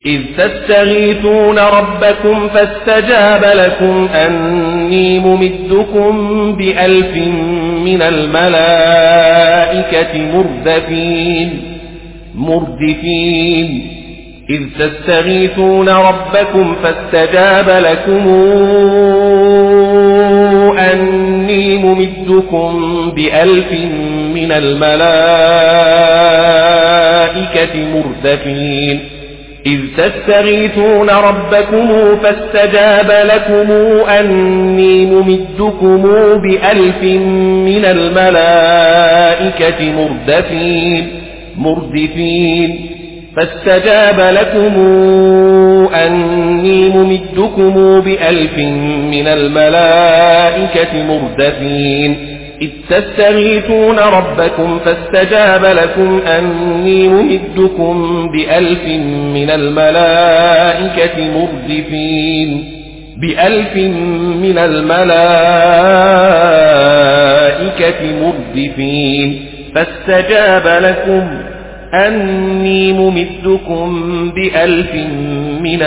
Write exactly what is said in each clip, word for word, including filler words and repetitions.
إذ تستغيثون ربكم فاستجاب لكم أني ممدكم بألف من الملائكة مردفين مردفين إذ تستغيثون ربكم فاستجاب لكم أني ممدكم بألف من الملائكة مردفين إذ تستغيثون ربكم فاستجاب لكم أني ممدكم بألف من الملائكة مردفين مردفين فاستجاب لكم أني ممدكم بألف من الملائكة مردفين إذ تستغيثون ربكم فاستجاب لكم أني ممدكم بألف من الملائكة مردفين بألف من الملائكة مردفين فاستجاب لكم أني ممدكم بألف من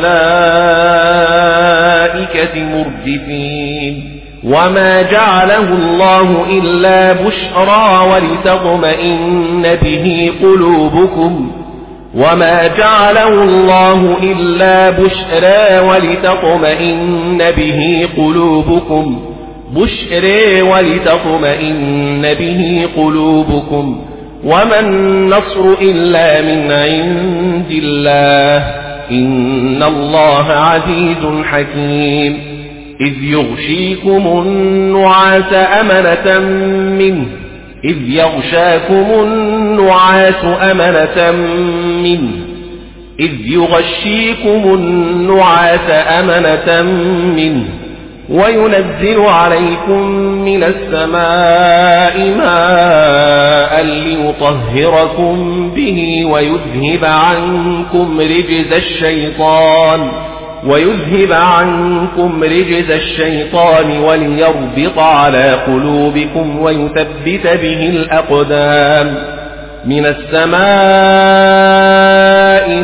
الملائكة مردفين وما جعله الله إلا بشرى ولتطمئن به قلوبكم وما جعله الله إلا بشرى ولتطمئن به قلوبكم بشرى ولتطمئن به قلوبكم وما النصر إلا من عند الله إن الله عزيز حكيم إذ يغشيكم النعاس أمنة منه إذ يغشاكم النعاس أمنة منه إذ يغشيكم النعاس أمنة منه وينزل عليكم من السماء ماء ليطهركم به ويذهب عنكم رجز الشيطان ويذهب عنكم رجز الشيطان وليربط على قلوبكم ويثبت به الأقدام من السماء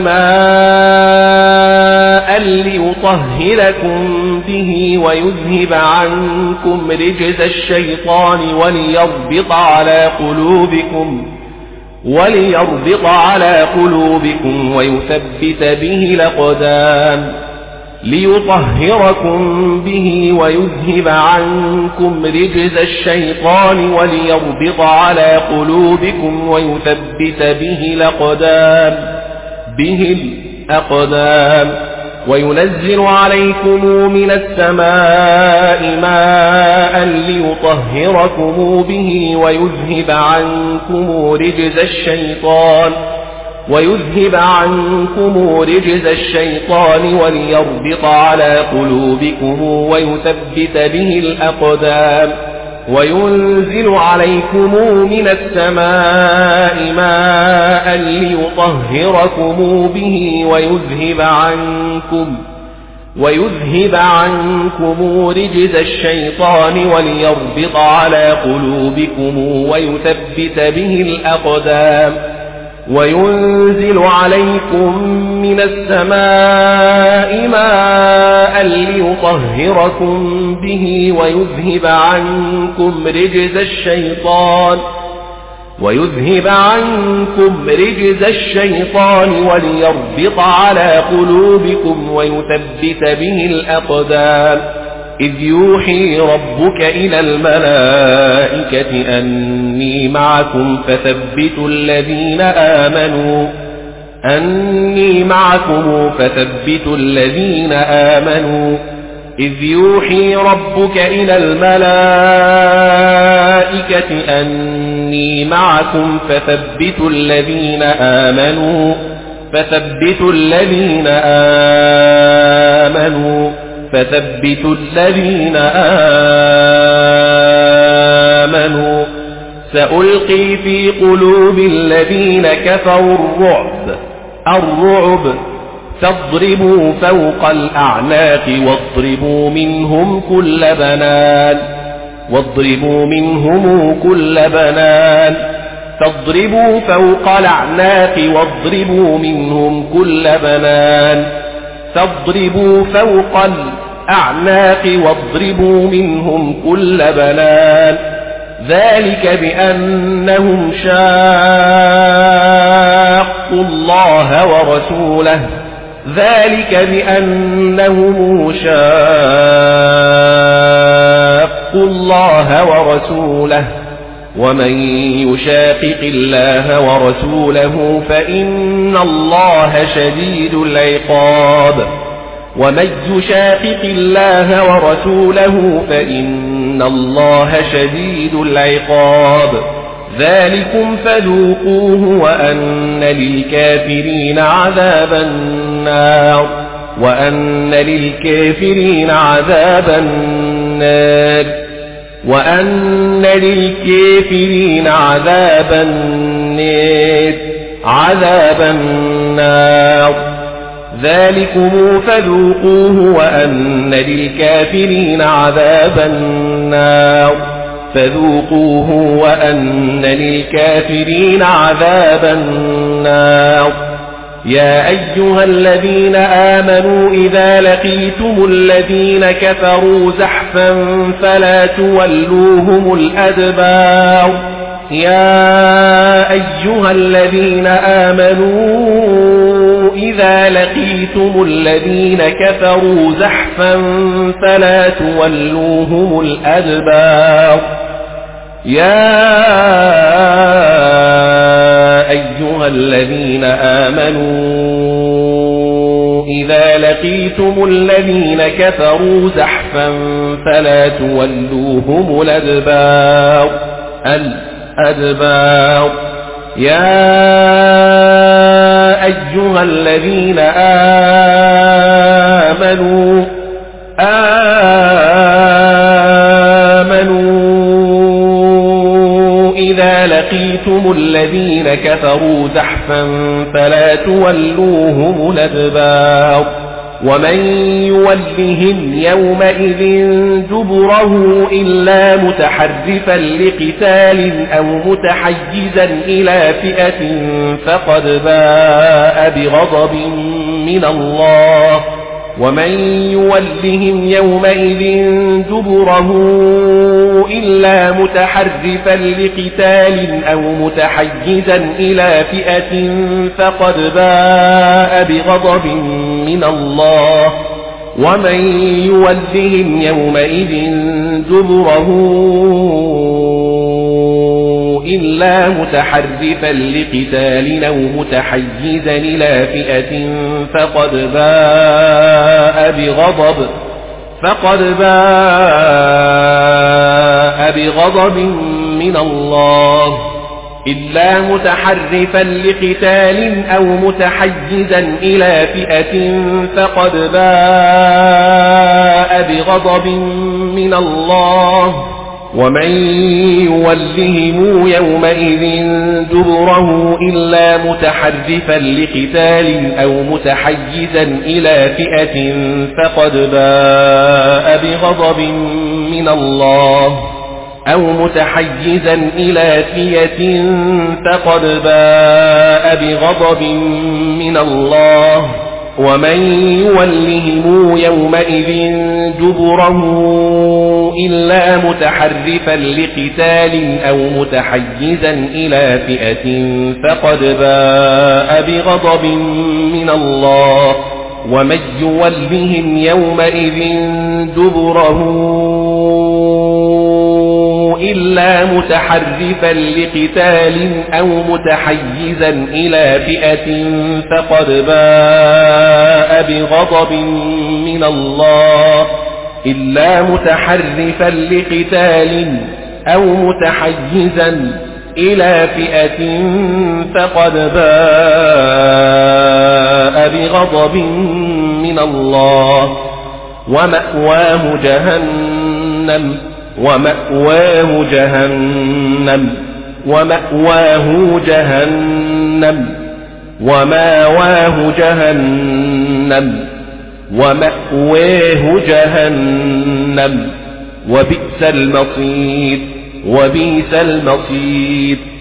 ماء ليطهركم به ويذهب عنكم رجز الشيطان وليربط على قلوبكم وليربط على قلوبكم ويثبت به الأقدام ليطهركم به ويذهب عنكم رجز الشيطان وليربط على قلوبكم ويثبت به الأقدام به الأقدام وينزل عليكم من السماء ماء ليطهركم به ويذهب عنكم رجز الشيطان ويذهب عنكم رجز الشيطان وليربط على قلوبكم ويثبت به الأقدام وينزل عليكم من السماء ماء ليطهركم به ويذهب عنكم ويذهب عنكم رجز الشيطان وليربط على قلوبكم ويثبت به الأقدام وينزل عليكم من السماء ماء ليطهركم به ويذهب عنكم رجز الشيطان ويذهب عنكم رجز الشيطان وليربط على قلوبكم ويثبت به الأقدام إذ يوحي ربك إلى الملائكة أني معكم فثبتوا الذين آمنوا أني معكم فثبتوا الذين آمنوا إذ يوحي ربك إلى الملائكة أني معكم فثبتوا الذين آمنوا فثبتوا الذين آمنوا فثبتوا الذين آمنوا سألقي في قلوب الذين كفروا الرعب الرعب فاضربوا فوق الأعناق واضربوا منهم كل بنان واضربوا منهم كل بنان فاضربوا فوق الأعناق واضربوا منهم كل بنان فاضربوا فوق الأعناق واضربوا منهم كل بنان ذلك بأنهم شاقوا الله ورسوله ذلك بأنهم شاقوا الله ورسوله ومن يشاقق الله ورسوله فإن الله شديد العقاب ومن يشاقق الله ورسوله فإن الله شديد العقاب ذلكم فذوقوه وأن للكافرين عذاب النار وأن للكافرين عذاب النار وأن للكافرين عذاب النار عذاب النار ذلكم فذوقوه وأن للكافرين عذاب النار فذوقوه وأن للكافرين عذاب النار يا أيها الذين آمنوا إذا لقيتم الذين كفروا زحفا فلا تولوهم الأدبار يا أيها الذين آمنوا إذا لقيتم الذين كفروا زحفا فلا تولوهم الأدبار يا أيها الذين آمنوا إذا لقيتم الذين كفروا زحفا فلا تولوهم الأدبار الأدبار يا أيها الذين آمنوا آمنوا إذا لقيتم الذين كفروا زحفا فلا تولوهم الأدبار ومن يولهم يومئذ دبره إلا متحرفا لقتال أو متحيزا إلى فئة فقد باء بغضب من الله ومن يولهم يومئذ دبره إلا متحرفا لقتال أو متحيزا إلى فئة فقد باء بغضب من الله ومن يولهم يومئذ دبره إلا متحرفا لقتال أو متحيزا إلى فئة فقد باء بغضب فقد باء بغضب من الله إلا متحرفا لقتال أو متحيزا إلى فئة فقد باء بغضب من الله ومن يولهم يومئذ دبره إلا متحرفا لقتال أو متحيزا إلى فئة فقد باء بغضب من الله أو متحيزا إلى فئة فقد باء بغضب من الله ومن يولهم يومئذ دبره إلا متحرفا لقتال أو متحيزا إلى فئة فقد باء بغضب من الله ومن يولهم يومئذ دبره إلا متحرفا لقتال أو متحيزا إلى فئة فقد باء بغضب من الله إلا متحرفا لقتال أو متحيزا إلى فئة فقد باء بغضب من الله ومأواه جهنم ومأواه جهنم ومأواه جهنم ومأواه جهنم ومأواه جهنم وبئس المصير وبئس المصير